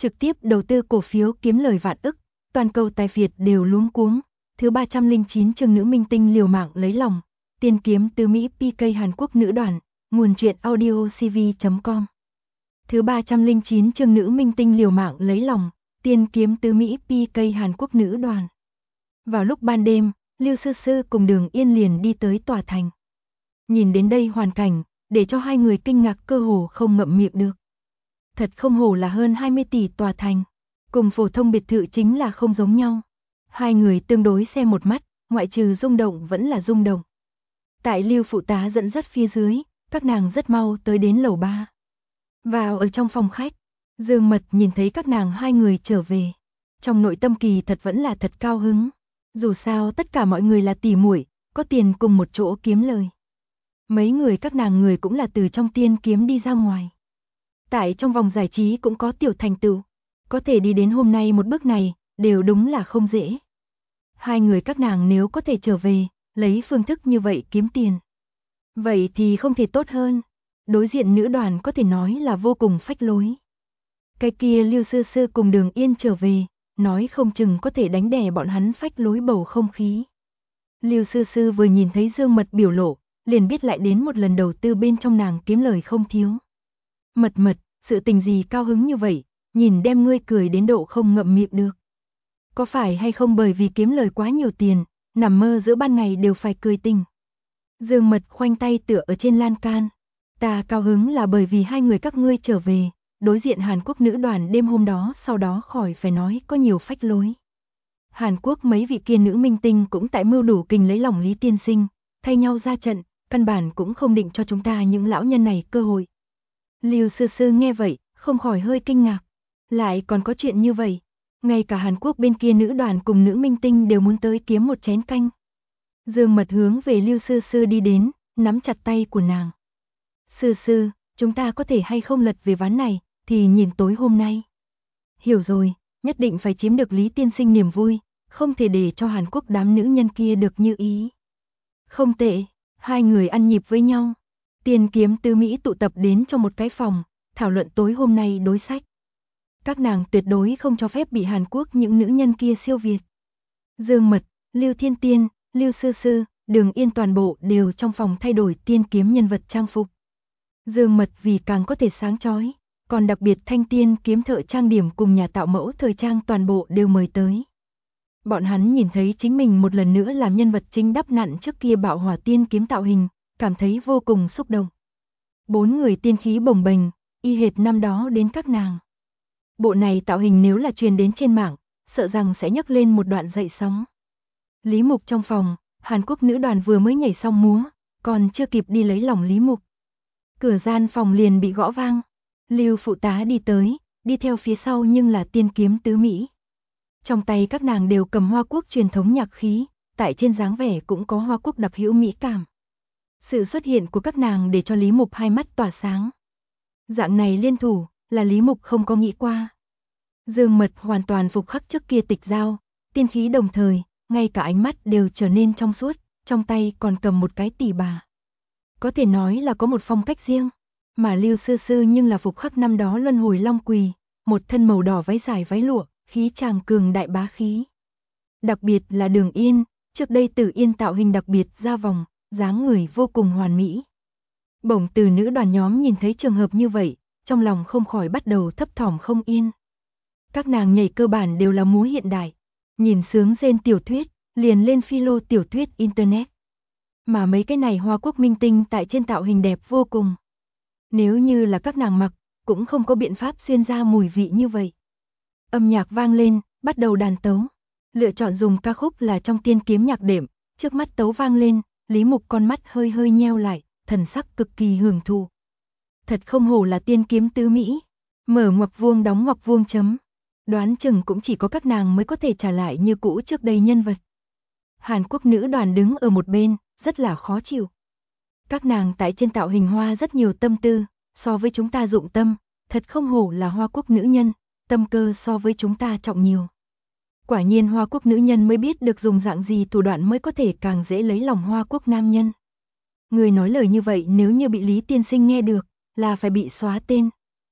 trực tiếp đầu tư cổ phiếu kiếm lời vạn ức, toàn cầu tài phiệt đều luống cuống. Thứ 309 chương nữ minh tinh liều mạng lấy lòng, tiên kiếm tứ Mỹ PK Hàn Quốc nữ đoàn, nguồn truyện audio cv.com. Thứ 309 chương nữ minh tinh liều mạng lấy lòng, tiên kiếm tứ Mỹ PK Hàn Quốc nữ đoàn. Vào lúc ban đêm, Lưu Sư Sư cùng Đường Yên liền đi tới tòa thành. Nhìn đến đây hoàn cảnh, để cho hai người kinh ngạc cơ hồ không ngậm miệng được. Thật không hổ là hơn 20 tỷ tòa thành, cùng phổ thông biệt thự chính là không giống nhau. Hai người tương đối xem một mắt, ngoại trừ rung động vẫn là rung động. Tại Lưu phụ tá dẫn dắt phía dưới, các nàng rất mau tới đến lầu 3. Vào ở trong phòng khách, Dương Mật nhìn thấy các nàng hai người trở về. Trong nội tâm kỳ thật vẫn là thật cao hứng. Dù sao tất cả mọi người là tỷ muội, có tiền cùng một chỗ kiếm lời. Mấy người các nàng người cũng là từ trong tiên kiếm đi ra ngoài. Tại trong vòng giải trí cũng có tiểu thành tựu, có thể đi đến hôm nay một bước này, đều đúng là không dễ. Hai người các nàng nếu có thể trở về, lấy phương thức như vậy kiếm tiền. Vậy thì không thể tốt hơn. Đối diện nữ đoàn có thể nói là vô cùng phách lối. Cái kia Lưu Sư Sư cùng Đường Yên trở về, nói không chừng có thể đánh đè bọn hắn phách lối bầu không khí. Lưu Sư Sư vừa nhìn thấy Dương Mật biểu lộ, liền biết lại đến một lần đầu tư bên trong nàng kiếm lời không thiếu. Mật, sự tình gì cao hứng như vậy, nhìn đem ngươi cười đến độ không ngậm miệng được. Có phải hay không bởi vì kiếm lời quá nhiều tiền, nằm mơ giữa ban ngày đều phải cười tình. Dương Mật khoanh tay tựa ở trên lan can. Ta cao hứng là bởi vì hai người các ngươi trở về, đối diện Hàn Quốc nữ đoàn đêm hôm đó sau đó khỏi phải nói có nhiều phách lối. Hàn Quốc mấy vị kia nữ minh tinh cũng tại mưu đủ kình lấy lòng Lý tiên sinh, thay nhau ra trận, căn bản cũng không định cho chúng ta những lão nhân này cơ hội. Lưu Sư Sư nghe vậy, không khỏi hơi kinh ngạc. Lại còn có chuyện như vậy, ngay cả Hàn Quốc bên kia nữ đoàn cùng nữ minh tinh đều muốn tới kiếm một chén canh. Dương Mật hướng về Lưu Sư Sư đi đến, nắm chặt tay của nàng. Sư Sư, chúng ta có thể hay không lật về ván này, thì nhìn tối hôm nay. Hiểu rồi, nhất định phải chiếm được Lý tiên sinh niềm vui, không thể để cho Hàn Quốc đám nữ nhân kia được như ý. Không tệ, hai người ăn nhịp với nhau. Tiên kiếm tứ Mỹ tụ tập đến trong một cái phòng, thảo luận tối hôm nay đối sách. Các nàng tuyệt đối không cho phép bị Hàn Quốc những nữ nhân kia siêu việt. Dương Mật, Lưu Thiên Tiên, Lưu Sư Sư, Đường Yên toàn bộ đều trong phòng thay đổi tiên kiếm nhân vật trang phục. Dương Mật vì càng có thể sáng chói, còn đặc biệt thanh tiên kiếm thợ trang điểm cùng nhà tạo mẫu thời trang toàn bộ đều mời tới. Bọn hắn nhìn thấy chính mình một lần nữa làm nhân vật chính đắp nặn trước kia bạo hỏa tiên kiếm tạo hình, cảm thấy vô cùng xúc động. Bốn người tiên khí bồng bềnh, y hệt năm đó đến các nàng. Bộ này tạo hình nếu là truyền đến trên mạng, sợ rằng sẽ nhấc lên một đoạn dậy sóng. Lý Mục trong phòng, Hàn Quốc nữ đoàn vừa mới nhảy xong múa, còn chưa kịp đi lấy lòng Lý Mục. Cửa gian phòng liền bị gõ vang. Lưu phụ tá đi tới, đi theo phía sau nhưng là tiên kiếm tứ Mỹ. Trong tay các nàng đều cầm Hoa Quốc truyền thống nhạc khí, tại trên dáng vẻ cũng có Hoa Quốc đặc hữu mỹ cảm. Sự xuất hiện của các nàng để cho Lý Mục hai mắt tỏa sáng. Dạng này liên thủ, là Lý Mục không có nghĩ qua. Dương Mật hoàn toàn phục khắc trước kia tịch giao, tiên khí đồng thời, ngay cả ánh mắt đều trở nên trong suốt, trong tay còn cầm một cái tỷ bà. Có thể nói là có một phong cách riêng, mà Lưu Sư Sư nhưng là phục khắc năm đó luân hồi long quỳ, một thân màu đỏ váy dài váy lụa, khí chàng cường đại bá khí. Đặc biệt là Đường Yên, trước đây Tử Yên tạo hình đặc biệt ra vòng, dáng người vô cùng hoàn mỹ. Bổng từ nữ đoàn nhóm nhìn thấy trường hợp như vậy, trong lòng không khỏi bắt đầu thấp thỏm không yên. Các nàng nhảy cơ bản đều là múa hiện đại, nhìn sướng rên tiểu thuyết, liền lên philo tiểu thuyết internet. Mà mấy cái này Hoa Quốc minh tinh tại trên tạo hình đẹp vô cùng. Nếu như là các nàng mặc, cũng không có biện pháp xuyên ra mùi vị như vậy. Âm nhạc vang lên, bắt đầu đàn tấu. Lựa chọn dùng ca khúc là trong tiên kiếm nhạc đệm, trước mắt tấu vang lên, Lý Mục con mắt hơi hơi nheo lại, thần sắc cực kỳ hưởng thụ. Thật không hổ là tiên kiếm tứ Mỹ, mở ngoặc vuông đóng ngoặc vuông chấm. Đoán chừng cũng chỉ có các nàng mới có thể trả lại như cũ trước đây nhân vật. Hàn Quốc nữ đoàn đứng ở một bên, rất là khó chịu. Các nàng tại trên tạo hình hoa rất nhiều tâm tư, so với chúng ta dụng tâm, thật không hổ là Hoa Quốc nữ nhân, tâm cơ so với chúng ta trọng nhiều. Quả nhiên Hoa Quốc nữ nhân mới biết được dùng dạng gì thủ đoạn mới có thể càng dễ lấy lòng Hoa Quốc nam nhân. Người nói lời như vậy nếu như bị Lý tiên sinh nghe được, là phải bị xóa tên.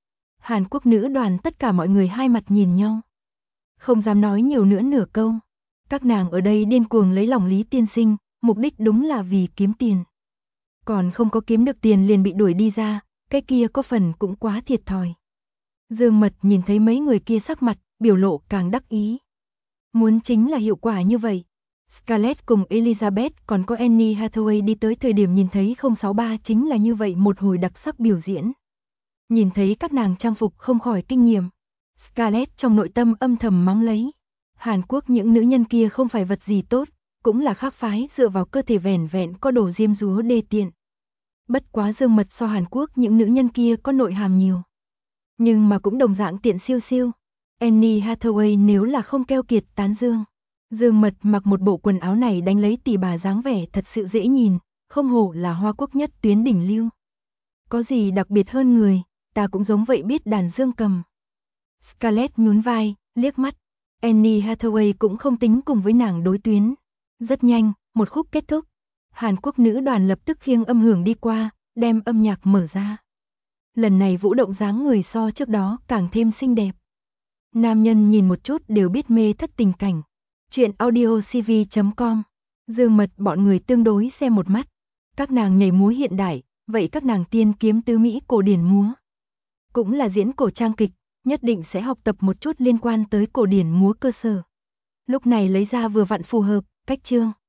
Hàn Quốc nữ đoàn tất cả mọi người hai mặt nhìn nhau. Không dám nói nhiều nữa nửa câu. Các nàng ở đây điên cuồng lấy lòng Lý tiên sinh, mục đích đúng là vì kiếm tiền. Còn không có kiếm được tiền liền bị đuổi đi ra, cái kia có phần cũng quá thiệt thòi. Dương Mật nhìn thấy mấy người kia sắc mặt, biểu lộ càng đắc ý. Muốn chính là hiệu quả như vậy. Scarlett cùng Elizabeth còn có Annie Hathaway đi tới thời điểm nhìn thấy 063 chính là như vậy một hồi đặc sắc biểu diễn. Nhìn thấy các nàng trang phục không khỏi kinh nghiệm. Scarlett trong nội tâm âm thầm mắng lấy. Hàn Quốc những nữ nhân kia không phải vật gì tốt, cũng là khác phái dựa vào cơ thể vẻn vẹn có đồ diêm dúa đê tiện. Bất quá Dương Mật so Hàn Quốc những nữ nhân kia có nội hàm nhiều. Nhưng mà cũng đồng dạng tiện siêu siêu. Annie Hathaway nếu là không keo kiệt tán dương. Dương Mật mặc một bộ quần áo này đánh lấy tỷ bà dáng vẻ thật sự dễ nhìn, không hổ là Hoa Quốc nhất tuyến đỉnh lưu. Có gì đặc biệt hơn người, ta cũng giống vậy biết đàn dương cầm. Scarlett nhún vai, liếc mắt. Annie Hathaway cũng không tính cùng với nàng đối tuyến. Rất nhanh, một khúc kết thúc. Hàn Quốc nữ đoàn lập tức khiêng âm hưởng đi qua, đem âm nhạc mở ra. Lần này vũ động dáng người so trước đó càng thêm xinh đẹp. Nam nhân nhìn một chút đều biết mê thất tình cảnh. Chuyện audiocv.com. Dương Mật bọn người tương đối xem một mắt. Các nàng nhảy múa hiện đại, vậy các nàng tiên kiếm tứ Mỹ cổ điển múa. Cũng là diễn cổ trang kịch, nhất định sẽ học tập một chút liên quan tới cổ điển múa cơ sở. Lúc này lấy ra vừa vặn phù hợp, cách chương.